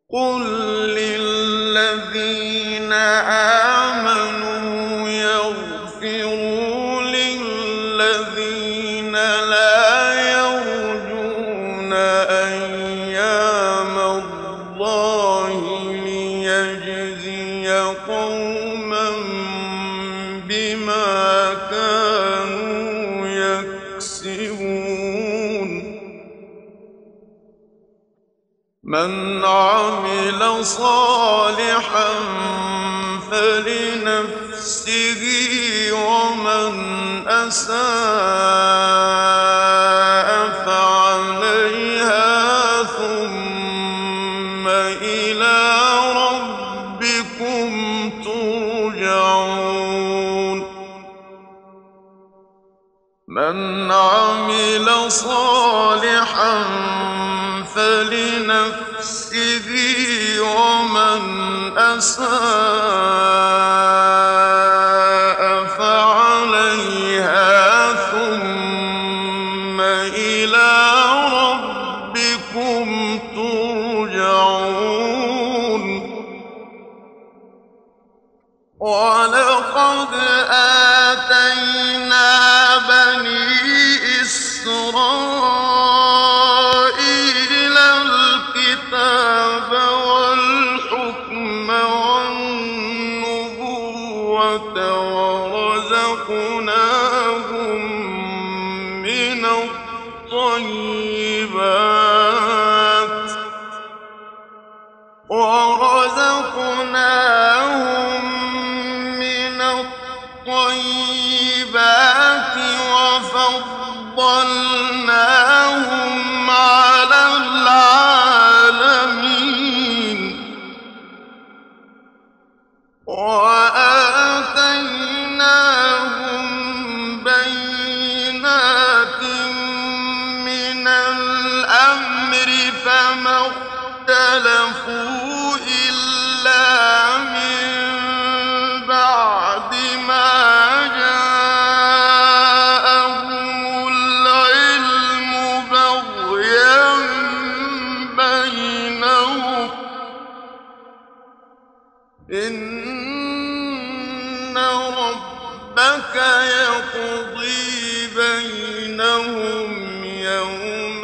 قُل لِّلَّذِينَ آمَنُوا يَغْفِرُوا لِلَّذِينَ لَا يَرْجُونَ أَيَّامَ اللَّهِ لِيَجْزِيَ قَوْمًا بِمَا كَانُوا يَكْسِبُونَ مَنْ عَمِلَ صَالِحًا فَلِنَفْسِهِ وَمَنْ أَسَاءَ فَعَلَيْهَا ثُمَّ إِلَىٰ رَبِّكُمْ تُرْجَعُونَ مَنْ عَمِلَ صَالِحًا فَلِنَفْسِهِ وَمَنْ أَسَاءَ فَعَلَيْهَا ثُمَّ إِلَىٰ رَبِّكُمْ تُرْجَعُونَ وَلَقَدْ آتَيْنَا بَنِي إِسْرَائِيلَ الْكِتَابَ وَالْحُكْمَ وَالنُّبُوَّةَ ورزقناهم من الطيبات وفضلناهم على العالمين وآتيناهم بينات من الأمر فما اختلفوا إلا من بعد ما جاءهم العلم بغيا بينهم إن ربك يقضي بينهم يوم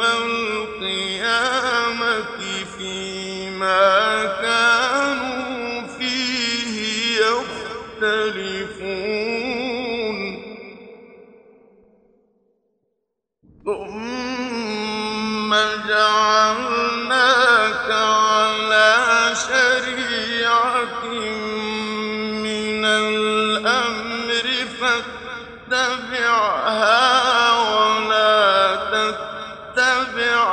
القيامة فيما كانوا فيه يختلفون ثم جعلناك على شريعة من الأمر فاتبعها ولا تتبع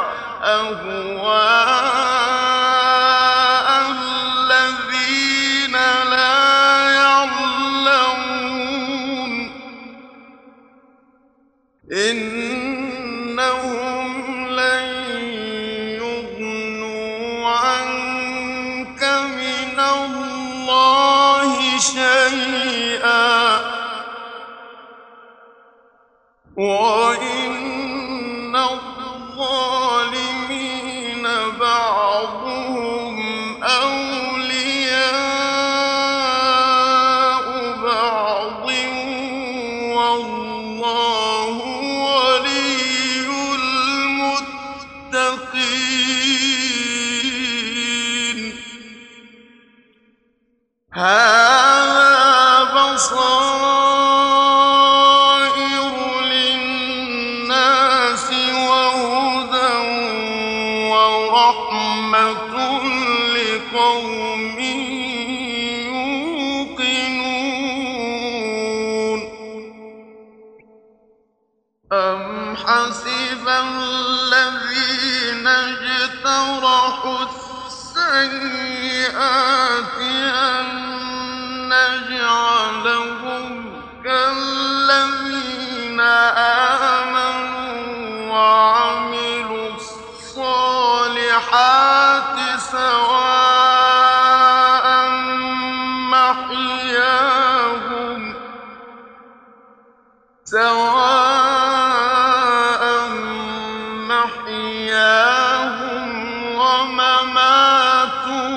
أهواء الذين لا يعلمون إنهم لن يغنوا عنك من الله شيئا وإن الظالمين بعضهم أولياء بعض والله ولي المتقين هذا بصائر للناس وهدى ورحمة لقوم يوقنون أم حسب الذين اجترحوا السيئات أن نجعلهم كالذين آمنوا وعملوا الصالحات سواء محياهم ومماتهم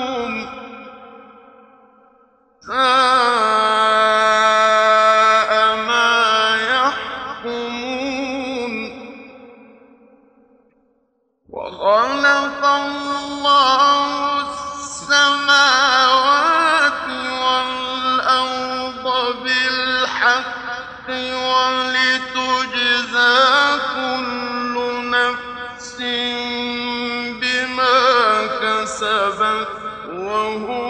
خَلَقَ اللَّهُ السَّمَاوَاتِ وَالْأَرْضَ بِالْحَقِّ وَلِتُجْزَىٰ كُلُّ نَفْسٍ بِمَا كَسَبَتْ وَهُوَ